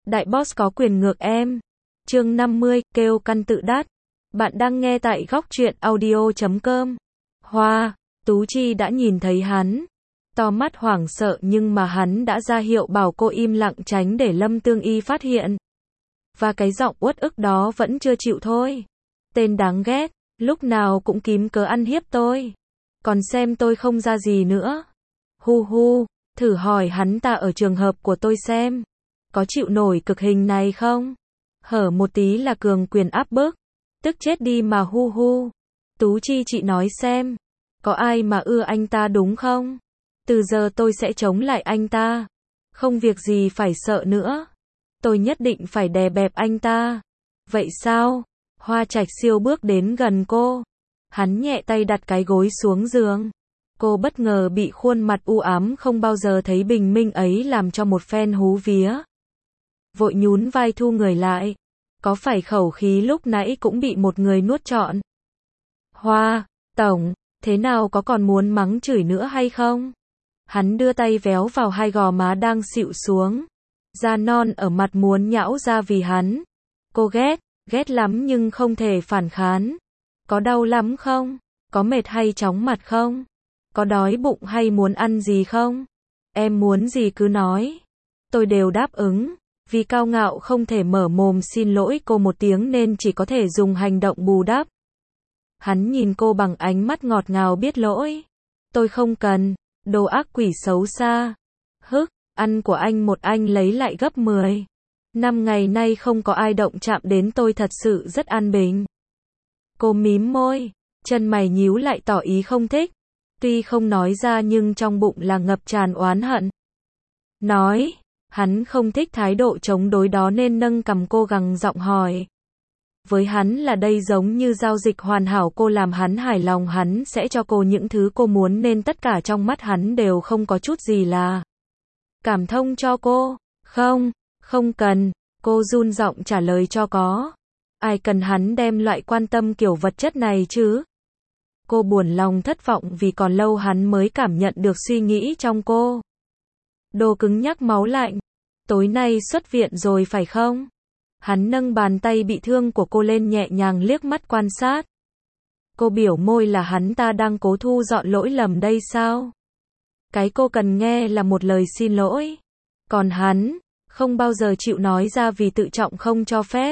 Đại boss có quyền ngược em. Chương 50, kêu căn tự đát. Bạn đang nghe tại góc truyện audio.com. Hoa, Tú Chi đã nhìn thấy hắn. To mắt hoảng sợ nhưng mà hắn đã ra hiệu bảo cô im lặng tránh để Lâm Tương Y phát hiện. Và cái giọng uất ức đó vẫn chưa chịu thôi. Tên đáng ghét, lúc nào cũng kiếm cớ ăn hiếp tôi. Còn xem tôi không ra gì nữa. Hu hu, thử hỏi hắn ta ở trường hợp của tôi xem. Có chịu nổi cực hình này không? Hở một tí là cường quyền áp bức. Tức chết đi mà hu hu. Tú Chi chị nói xem. Có ai mà ưa anh ta đúng không? Từ giờ tôi sẽ chống lại anh ta. Không việc gì phải sợ nữa. Tôi nhất định phải đè bẹp anh ta. Vậy sao? Hoa Trạch Siêu bước đến gần cô. Hắn nhẹ tay đặt cái gối xuống giường. Cô bất ngờ bị khuôn mặt u ám không bao giờ thấy bình minh ấy làm cho một phen hú vía. Vội nhún vai thu người lại. Có phải khẩu khí lúc nãy cũng bị một người nuốt trọn? Hoa, tổng, thế nào có còn muốn mắng chửi nữa hay không? Hắn đưa tay véo vào hai gò má đang xịu xuống. Da non ở mặt muốn nhão ra vì hắn. Cô ghét lắm nhưng không thể phản kháng. Có đau lắm không? Có mệt hay chóng mặt không? Có đói bụng hay muốn ăn gì không? Em muốn gì cứ nói. Tôi đều đáp ứng. Vì cao ngạo không thể mở mồm xin lỗi cô một tiếng nên chỉ có thể dùng hành động bù đắp. Hắn nhìn cô bằng ánh mắt ngọt ngào biết lỗi. Tôi không cần, đồ ác quỷ xấu xa. Hức, ăn của anh một anh lấy lại gấp 10. 5 ngày nay không có ai động chạm đến tôi thật sự rất an bình. Cô mím môi, chân mày nhíu lại tỏ ý không thích. Tuy không nói ra nhưng trong bụng là ngập tràn oán hận. Nói, hắn không thích thái độ chống đối đó nên nâng cằm cô gằn giọng hỏi. Với hắn là đây giống như giao dịch hoàn hảo, cô làm hắn hài lòng hắn sẽ cho cô những thứ cô muốn nên tất cả trong mắt hắn đều không có chút gì là cảm thông cho cô. Không cần, cô run giọng trả lời cho có. Ai cần hắn đem loại quan tâm kiểu vật chất này chứ? Cô buồn lòng thất vọng vì còn lâu hắn mới cảm nhận được suy nghĩ trong cô. Đồ cứng nhắc máu lạnh. Tối nay xuất viện rồi phải không? Hắn nâng bàn tay bị thương của cô lên nhẹ nhàng liếc mắt quan sát. Cô biểu môi là hắn ta đang cố thu dọn lỗi lầm đây sao? Cái cô cần nghe là một lời xin lỗi. Còn hắn, không bao giờ chịu nói ra vì tự trọng không cho phép.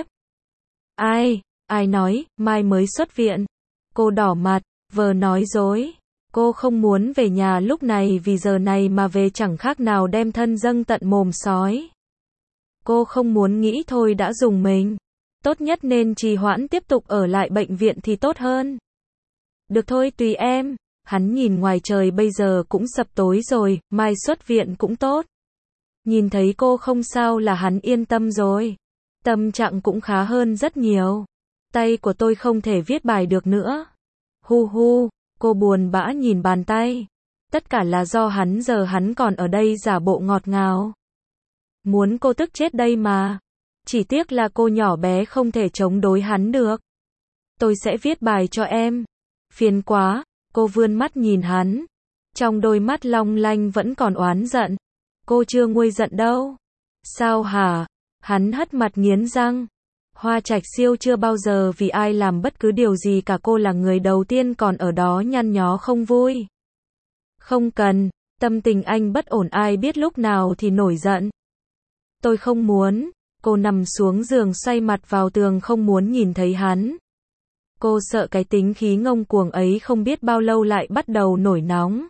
Ai nói, mai mới xuất viện. Cô đỏ mặt, vờ nói dối. Cô không muốn về nhà lúc này vì giờ này mà về chẳng khác nào đem thân dâng tận mồm sói. Cô không muốn nghĩ thôi đã dùng mình. Tốt nhất nên trì hoãn tiếp tục ở lại bệnh viện thì tốt hơn. Được thôi tùy em. Hắn nhìn ngoài trời bây giờ cũng sập tối rồi, mai xuất viện cũng tốt. Nhìn thấy cô không sao là hắn yên tâm rồi. Tâm trạng cũng khá hơn rất nhiều. Tay của tôi không thể viết bài được nữa. Hu hu, cô buồn bã nhìn bàn tay. Tất cả là do hắn, giờ hắn còn ở đây giả bộ ngọt ngào. Muốn cô tức chết đây mà. Chỉ tiếc là cô nhỏ bé không thể chống đối hắn được. Tôi sẽ viết bài cho em. Phiền quá, cô vươn mắt nhìn hắn. Trong đôi mắt long lanh vẫn còn oán giận. Cô chưa nguôi giận đâu. Sao hả? Hắn hất mặt nghiến răng. Hoa Trạch Siêu chưa bao giờ vì ai làm bất cứ điều gì cả, cô là người đầu tiên còn ở đó nhăn nhó không vui. Không cần, tâm tình anh bất ổn ai biết lúc nào thì nổi giận. Tôi không muốn. Cô nằm xuống giường xoay mặt vào tường không muốn nhìn thấy hắn. Cô sợ cái tính khí ngông cuồng ấy không biết bao lâu lại bắt đầu nổi nóng.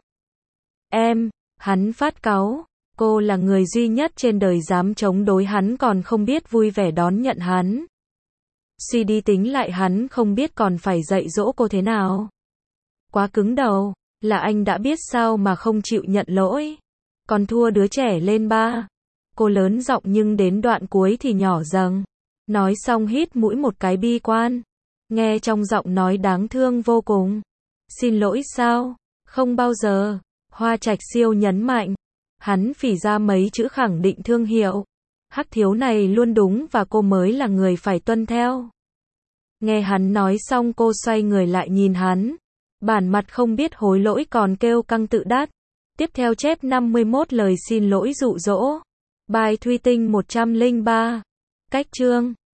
Hắn phát cáu. Cô là người duy nhất trên đời dám chống đối hắn còn không biết vui vẻ đón nhận hắn. Suy đi tính lại hắn không biết còn phải dạy dỗ cô thế nào. Quá cứng đầu, là anh đã biết sao mà không chịu nhận lỗi. Còn thua đứa trẻ lên ba. Cô lớn giọng nhưng đến đoạn cuối thì nhỏ dần. Nói xong hít mũi một cái bi quan. Nghe trong giọng nói đáng thương vô cùng. Xin lỗi sao? Không bao giờ. Hoa Trạch Siêu nhấn mạnh. Hắn phỉ ra mấy chữ khẳng định thương hiệu. Hắc thiếu này luôn đúng và cô mới là người phải tuân theo. Nghe hắn nói xong cô xoay người lại nhìn hắn. Bản mặt không biết hối lỗi còn kêu căng tự đát. Tiếp theo chép 51 lời xin lỗi dụ dỗ. Bài thủy tinh 103. Cách chương